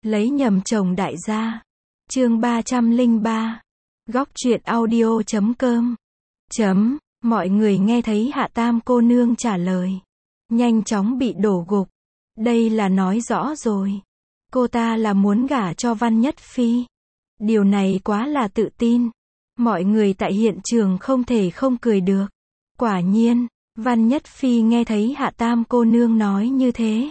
Lấy nhầm chồng đại gia. Chương 303. Góc truyện audio.com. Mọi người nghe thấy Hạ Tam cô nương trả lời, nhanh chóng bị đổ gục. Đây là nói rõ rồi. Cô ta là muốn gả cho Văn Nhất Phi. Điều này quá là tự tin. Mọi người tại hiện trường không thể không cười được. Quả nhiên, Văn Nhất Phi nghe thấy Hạ Tam cô nương nói như thế.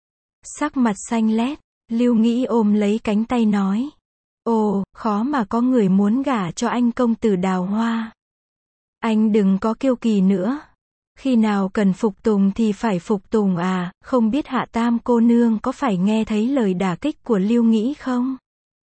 Sắc mặt xanh lét, Lưu Nghĩ ôm lấy cánh tay nói. Ồ, khó mà có người muốn gả cho anh công tử Đào Hoa. Anh đừng có kiêu kỳ nữa. Khi nào cần phục tùng thì phải phục tùng à, không biết Hạ Tam cô nương có phải nghe thấy lời đả kích của Lưu Nghĩ không?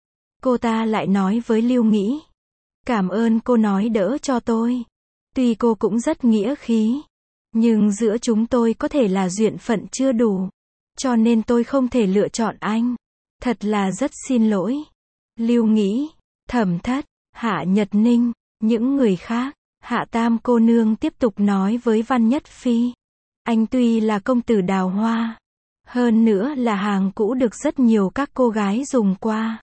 Cô ta lại nói với Lưu Nghĩ. Cảm ơn cô nói đỡ cho tôi. Tuy cô cũng rất nghĩa khí, nhưng giữa chúng tôi có thể là duyên phận chưa đủ. Cho nên tôi không thể lựa chọn anh. Thật là rất xin lỗi. Lưu Nghĩ, Thẩm Thất, Hạ Nhật Ninh, những người khác. Hạ Tam cô nương tiếp tục nói với Văn Nhất Phi. Anh tuy là công tử Đào Hoa, hơn nữa là hàng cũ được rất nhiều các cô gái dùng qua.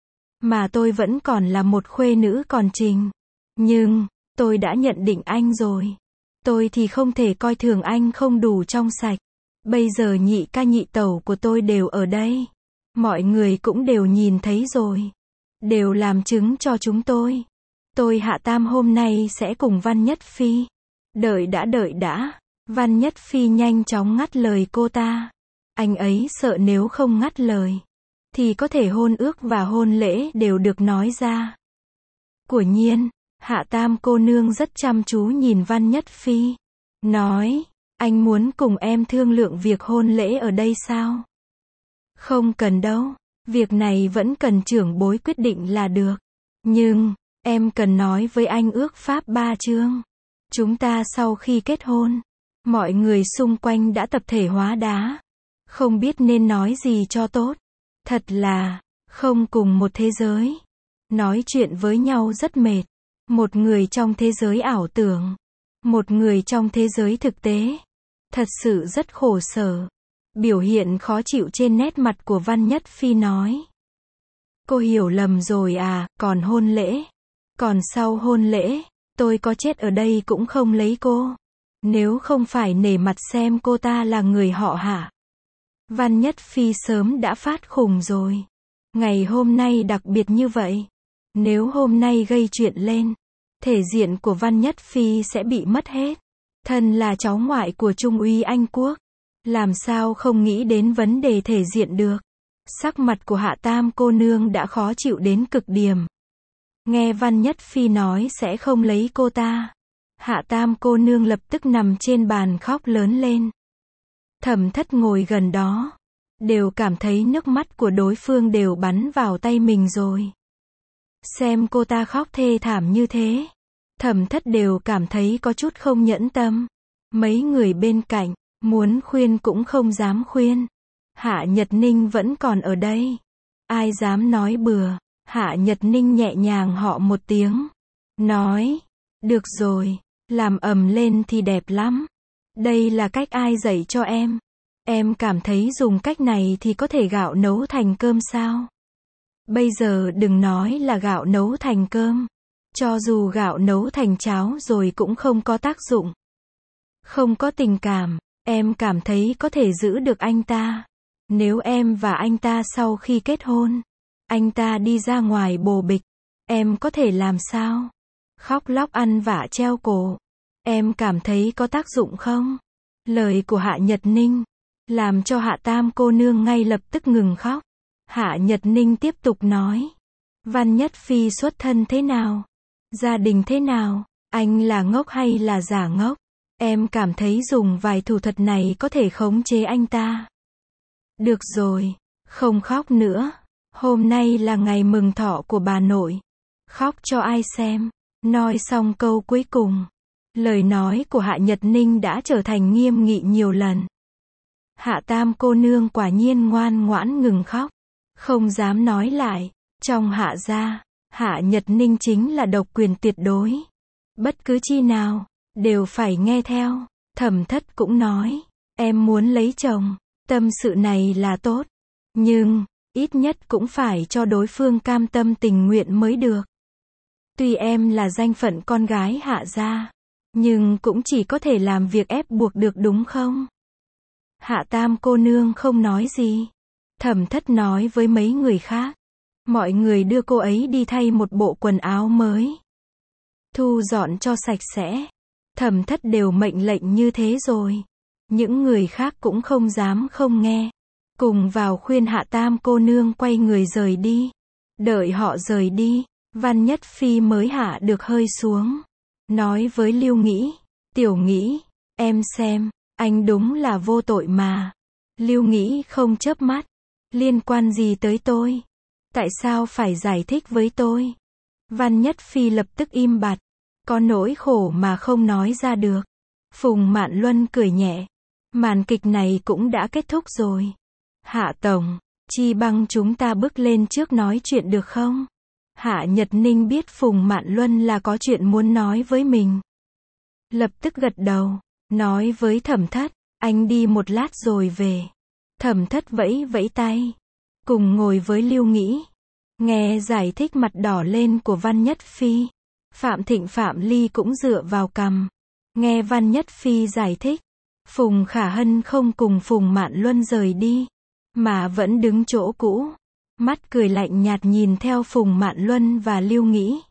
Mà tôi vẫn còn là một khuê nữ còn trình. Nhưng, tôi đã nhận định anh rồi. Tôi thì không thể coi thường anh không đủ trong sạch. Bây giờ nhị ca nhị tẩu của tôi đều ở đây. Mọi người cũng đều nhìn thấy rồi. Đều làm chứng cho chúng tôi. Tôi Hạ Tam hôm nay sẽ cùng Văn Nhất Phi. Đợi đã. Văn Nhất Phi nhanh chóng ngắt lời cô ta. Anh ấy sợ nếu không ngắt lời, thì có thể hôn ước và hôn lễ đều được nói ra. Quả nhiên, Hạ Tam cô nương rất chăm chú nhìn Văn Nhất Phi. Nói, anh muốn cùng em thương lượng việc hôn lễ ở đây sao? Không cần đâu, việc này vẫn cần trưởng bối quyết định là được. Nhưng, em cần nói với anh ước pháp 3 chương. Chúng ta sau khi kết hôn, mọi người xung quanh đã tập thể hóa đá. Không biết nên nói gì cho tốt. Thật là, không cùng một thế giới. Nói chuyện với nhau rất mệt. Một người trong thế giới ảo tưởng, một người trong thế giới thực tế. Thật sự rất khổ sở. Biểu hiện khó chịu trên nét mặt của Văn Nhất Phi nói. Cô hiểu lầm rồi à, còn hôn lễ. Còn sau hôn lễ, tôi có chết ở đây cũng không lấy cô. Nếu không phải nể mặt xem cô ta là người họ Hạ. Văn Nhất Phi sớm đã phát khùng rồi. Ngày hôm nay đặc biệt như vậy. Nếu hôm nay gây chuyện lên, thể diện của Văn Nhất Phi sẽ bị mất hết. Thân là cháu ngoại của Trung úy Anh Quốc, làm sao không nghĩ đến vấn đề thể diện được. Sắc mặt của Hạ Tam cô nương đã khó chịu đến cực điểm. Nghe Văn Nhất Phi nói sẽ không lấy cô ta, Hạ Tam cô nương lập tức nằm trên bàn khóc lớn lên. Thẩm Thất ngồi gần đó, đều cảm thấy nước mắt của đối phương đều bắn vào tay mình rồi. Xem cô ta khóc thê thảm như thế, Thẩm Thất đều cảm thấy có chút không nhẫn tâm. Mấy người bên cạnh, muốn khuyên cũng không dám khuyên. Hạ Nhật Ninh vẫn còn ở đây. Ai dám nói bừa. Hạ Nhật Ninh nhẹ nhàng họ một tiếng. Nói, được rồi, làm ầm lên thì đẹp lắm. Đây là cách ai dạy cho em? Em cảm thấy dùng cách này thì có thể gạo nấu thành cơm sao? Bây giờ đừng nói là gạo nấu thành cơm. Cho dù gạo nấu thành cháo rồi cũng không có tác dụng. Không có tình cảm, em cảm thấy có thể giữ được anh ta. Nếu em và anh ta sau khi kết hôn, anh ta đi ra ngoài bồ bịch, em có thể làm sao? Khóc lóc ăn vạ treo cổ. Em cảm thấy có tác dụng không? Lời của Hạ Nhật Ninh làm cho Hạ Tam cô nương ngay lập tức ngừng khóc. Hạ Nhật Ninh tiếp tục nói. Văn Nhất Phi xuất thân thế nào? Gia đình thế nào? Anh là ngốc hay là giả ngốc? Em cảm thấy dùng vài thủ thuật này có thể khống chế anh ta. Được rồi, không khóc nữa. Hôm nay là ngày mừng thọ của bà nội. Khóc cho ai xem. Nói xong câu cuối cùng, lời nói của Hạ Nhật Ninh đã trở thành nghiêm nghị nhiều lần. Hạ Tam cô nương quả nhiên ngoan ngoãn ngừng khóc. Không dám nói lại. Trong Hạ gia, Hạ Nhật Ninh chính là độc quyền tuyệt đối. Bất cứ chi nào, đều phải nghe theo. Thẩm Thất cũng nói, em muốn lấy chồng. Tâm sự này là tốt. Nhưng, Ít nhất cũng phải cho đối phương cam tâm tình nguyện mới được. Tuy em là danh phận con gái Hạ gia, nhưng cũng chỉ có thể làm việc ép buộc được đúng không? Hạ Tam cô nương không nói gì. Thẩm Thất nói với mấy người khác. Mọi người đưa cô ấy đi thay một bộ quần áo mới. Thu dọn cho sạch sẽ. Thẩm Thất đều mệnh lệnh như thế rồi. Những người khác cũng không dám không nghe. Cùng vào khuyên Hạ Tam cô nương quay người rời đi. Đợi họ rời đi, Văn Nhất Phi mới hạ được hơi xuống. Nói với Lưu Nghĩ. Tiểu Nghĩ, em xem, anh đúng là vô tội mà. Lưu Nghĩ không chớp mắt. Liên quan gì tới tôi? Tại sao phải giải thích với tôi? Văn Nhất Phi lập tức im bặt. Có nỗi khổ mà không nói ra được. Phùng Mạn Luân cười nhẹ. Màn kịch này cũng đã kết thúc rồi. Hạ Tổng, chi bằng chúng ta bước lên trước nói chuyện được không? Hạ Nhật Ninh biết Phùng Mạn Luân là có chuyện muốn nói với mình. Lập tức gật đầu, nói với Thẩm Thất, anh đi một lát rồi về. Thẩm Thất vẫy vẫy tay, cùng ngồi với Lưu Nghĩ. Nghe giải thích mặt đỏ lên của Văn Nhất Phi. Phạm Thịnh Phạm Ly cũng dựa vào cằm. Nghe Văn Nhất Phi giải thích. Phùng Khả Hân không cùng Phùng Mạn Luân rời đi, mà vẫn đứng chỗ cũ. Mắt cười lạnh nhạt nhìn theo Phùng Mạn Luân và Lưu Nghĩ.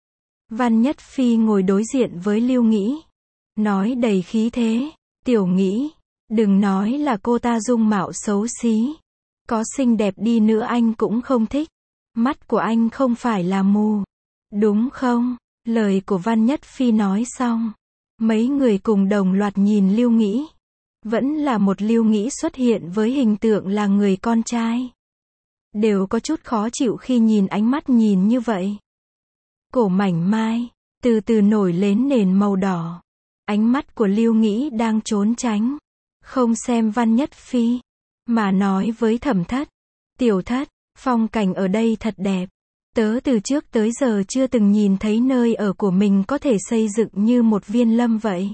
Văn Nhất Phi ngồi đối diện với Lưu Nghĩ. Nói đầy khí thế. Tiểu Nghĩ, đừng nói là cô ta dung mạo xấu xí. Có xinh đẹp đi nữa anh cũng không thích. Mắt của anh không phải là mù. Đúng không? Lời của Văn Nhất Phi nói xong. Mấy người cùng đồng loạt nhìn Lưu Nghĩ. Vẫn là một Lưu Nghĩ xuất hiện với hình tượng là người con trai. Đều có chút khó chịu khi nhìn ánh mắt nhìn như vậy. Cổ mảnh mai, từ từ nổi lên nền màu đỏ. Ánh mắt của Lưu Nghĩ đang trốn tránh. Không xem Văn Nhất Phi, mà nói với Thẩm Thất. Tiểu Thất, phong cảnh ở đây thật đẹp. Tớ từ trước tới giờ chưa từng nhìn thấy nơi ở của mình có thể xây dựng như một viên lâm vậy.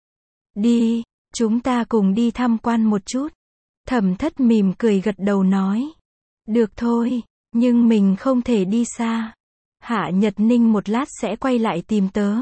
Đi, chúng ta cùng đi tham quan một chút. Thẩm Thất mỉm cười gật đầu nói. Được thôi, nhưng mình không thể đi xa. Hạ Nhật Ninh một lát sẽ quay lại tìm tớ.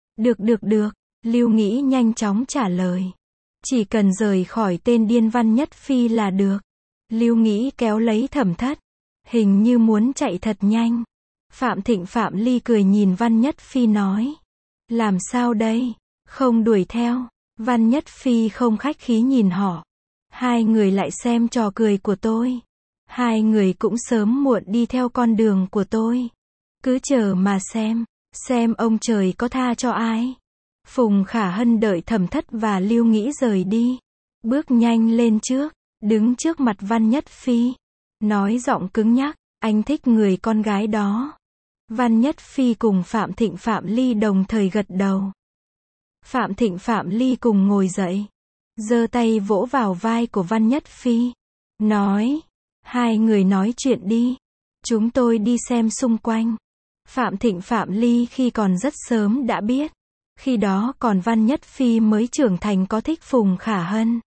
Được, Lưu Nghĩ nhanh chóng trả lời. Chỉ cần rời khỏi tên điên Văn Nhất Phi là được. Lưu Nghĩ kéo lấy Thẩm Thất. Hình như muốn chạy thật nhanh. Phạm Thịnh Phạm Ly cười nhìn Văn Nhất Phi nói. Làm sao đây? Không đuổi theo. Văn Nhất Phi không khách khí nhìn họ. Hai người lại xem trò cười của tôi. Hai người cũng sớm muộn đi theo con đường của tôi. Cứ chờ mà xem ông trời có tha cho ai. Phùng Khả Hân đợi Thẩm Thất và Lưu Nghĩ rời đi. Bước nhanh lên trước, đứng trước mặt Văn Nhất Phi. Nói giọng cứng nhắc, anh thích người con gái đó. Văn Nhất Phi cùng Phạm Thịnh Phạm Ly đồng thời gật đầu. Phạm Thịnh Phạm Ly cùng ngồi dậy. Giơ tay vỗ vào vai của Văn Nhất Phi. Nói, hai người nói chuyện đi. Chúng tôi đi xem xung quanh. Phạm Thịnh Phạm Ly khi còn rất sớm đã biết. Khi đó còn Văn Nhất Phi mới trưởng thành có thích Phùng Khả Hân.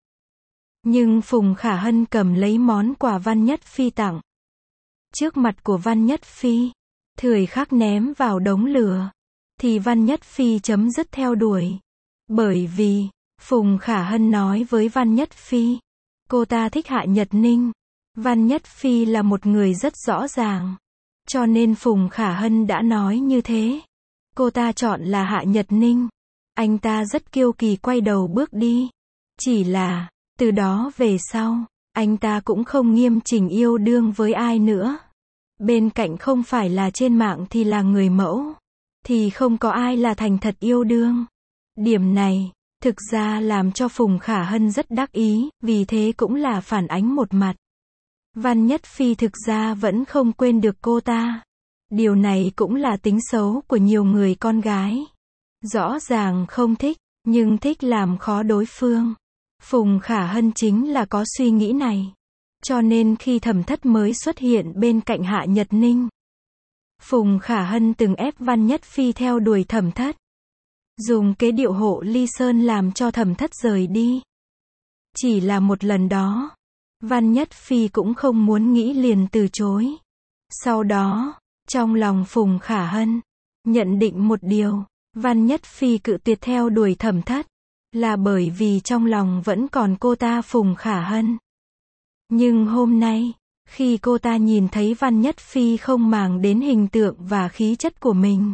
Nhưng Phùng Khả Hân cầm lấy món quà Văn Nhất Phi tặng. Trước mặt của Văn Nhất Phi, thời khắc ném vào đống lửa. Thì Văn Nhất Phi chấm dứt theo đuổi. Bởi vì, Phùng Khả Hân nói với Văn Nhất Phi. Cô ta thích Hạ Nhật Ninh. Văn Nhất Phi là một người rất rõ ràng. Cho nên Phùng Khả Hân đã nói như thế. Cô ta chọn là Hạ Nhật Ninh. Anh ta rất kiêu kỳ quay đầu bước đi. Chỉ là, từ đó về sau, anh ta cũng không nghiêm chỉnh yêu đương với ai nữa. Bên cạnh không phải là trên mạng thì là người mẫu. Thì không có ai là thành thật yêu đương. Điểm này, thực ra làm cho Phùng Khả Hân rất đắc ý, vì thế cũng là phản ánh một mặt. Văn Nhất Phi thực ra vẫn không quên được cô ta. Điều này cũng là tính xấu của nhiều người con gái. Rõ ràng không thích, nhưng thích làm khó đối phương. Phùng Khả Hân chính là có suy nghĩ này. Cho nên khi Thẩm Thất mới xuất hiện bên cạnh Hạ Nhật Ninh, Phùng Khả Hân từng ép Văn Nhất Phi theo đuổi Thẩm Thất. Dùng kế điệu hộ ly sơn làm cho Thẩm Thất rời đi. Chỉ là một lần đó. Văn Nhất Phi cũng không muốn nghĩ liền từ chối. Sau đó, trong lòng Phùng Khả Hân nhận định một điều, Văn Nhất Phi cự tuyệt theo đuổi Thẩm Thất, là bởi vì trong lòng vẫn còn cô ta Phùng Khả Hân. Nhưng hôm nay, khi cô ta nhìn thấy Văn Nhất Phi không màng đến hình tượng và khí chất của mình,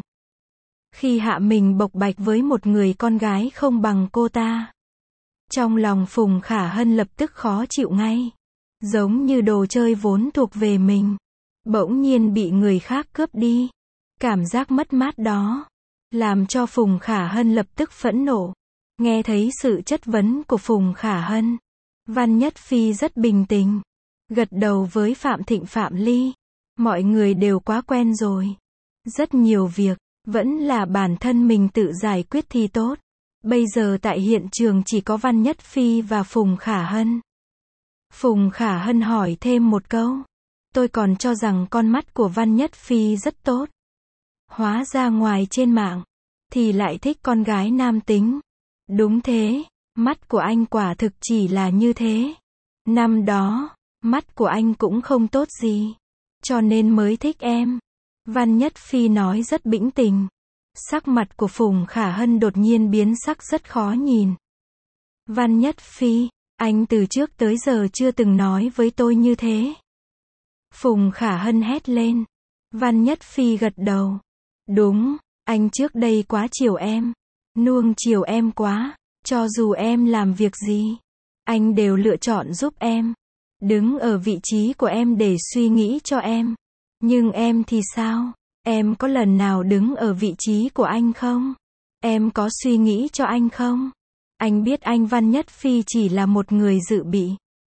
khi hạ mình bộc bạch với một người con gái không bằng cô ta, trong lòng Phùng Khả Hân lập tức khó chịu ngay. Giống như đồ chơi vốn thuộc về mình, bỗng nhiên bị người khác cướp đi. Cảm giác mất mát đó, làm cho Phùng Khả Hân lập tức phẫn nộ. Nghe thấy sự chất vấn của Phùng Khả Hân, Văn Nhất Phi rất bình tĩnh, gật đầu với Phạm Thịnh Phạm Ly. Mọi người đều quá quen rồi. Rất nhiều việc, vẫn là bản thân mình tự giải quyết thì tốt. Bây giờ tại hiện trường chỉ có Văn Nhất Phi và Phùng Khả Hân. Phùng Khả Hân hỏi thêm một câu. Tôi còn cho rằng con mắt của Văn Nhất Phi rất tốt. Hóa ra ngoài trên mạng, thì lại thích con gái nam tính. Đúng thế, mắt của anh quả thực chỉ là như thế. Năm đó, mắt của anh cũng không tốt gì, cho nên mới thích em. Văn Nhất Phi nói rất bĩnh tình. Sắc mặt của Phùng Khả Hân đột nhiên biến sắc rất khó nhìn. Văn Nhất Phi, anh từ trước tới giờ chưa từng nói với tôi như thế. Phùng Khả Hân hét lên. Văn Nhất Phi gật đầu. Đúng, anh trước đây quá chiều em, nuông chiều em quá, cho dù em làm việc gì, anh đều lựa chọn giúp em, đứng ở vị trí của em để suy nghĩ cho em. Nhưng em thì sao? Em có lần nào đứng ở vị trí của anh không? Em có suy nghĩ cho anh không? Anh biết anh Văn Nhất Phi chỉ là một người dự bị.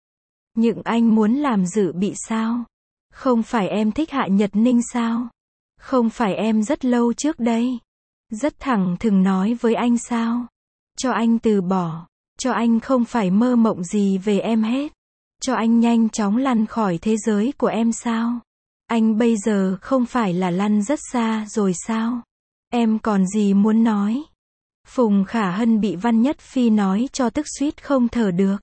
Nhưng anh muốn làm dự bị sao? Không phải em thích Hạ Nhật Ninh sao? Không phải em rất lâu trước đây rất thẳng thừng nói với anh sao? Cho anh từ bỏ, cho anh không phải mơ mộng gì về em hết, cho anh nhanh chóng lăn khỏi thế giới của em sao? Anh bây giờ không phải là lăn rất xa rồi sao? Em còn gì muốn nói? Phùng Khả Hân bị Văn Nhất Phi nói cho tức suýt không thở được.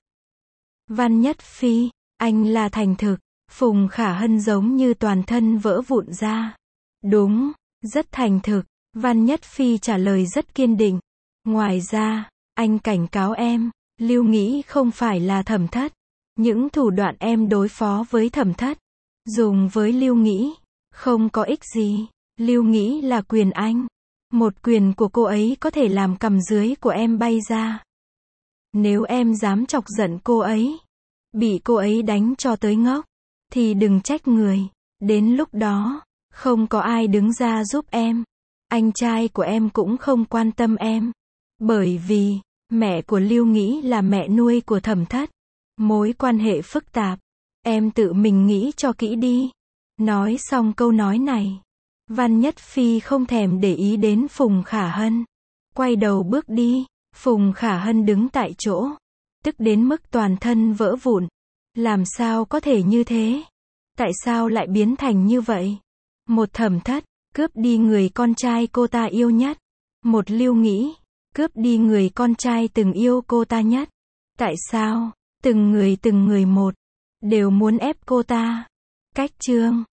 Văn Nhất Phi, anh là thành thực. Phùng Khả Hân giống như toàn thân vỡ vụn ra. Đúng, rất thành thực. Văn Nhất Phi trả lời rất kiên định. Ngoài ra, anh cảnh cáo em, Lưu Nghĩ không phải là Thẩm Thất. Những thủ đoạn em đối phó với Thẩm Thất, dùng với Lưu Nghĩ, không có ích gì. Lưu Nghĩ là quyền anh. Một quyền của cô ấy có thể làm cằm dưới của em bay ra. Nếu em dám chọc giận cô ấy, bị cô ấy đánh cho tới ngốc, thì đừng trách người. Đến lúc đó, không có ai đứng ra giúp em. Anh trai của em cũng không quan tâm em. Bởi vì, mẹ của Lưu Nghĩ là mẹ nuôi của Thẩm Thất. Mối quan hệ phức tạp. Em tự mình nghĩ cho kỹ đi. Nói xong câu nói này, Văn Nhất Phi không thèm để ý đến Phùng Khả Hân. Quay đầu bước đi. Phùng Khả Hân đứng tại chỗ, tức đến mức toàn thân vỡ vụn. Làm sao có thể như thế? Tại sao lại biến thành như vậy? Một Thẩm Thất, cướp đi người con trai cô ta yêu nhất. Một Lưu Nghĩ, cướp đi người con trai từng yêu cô ta nhất. Tại sao? Từng người một, đều muốn ép cô ta. Cách chương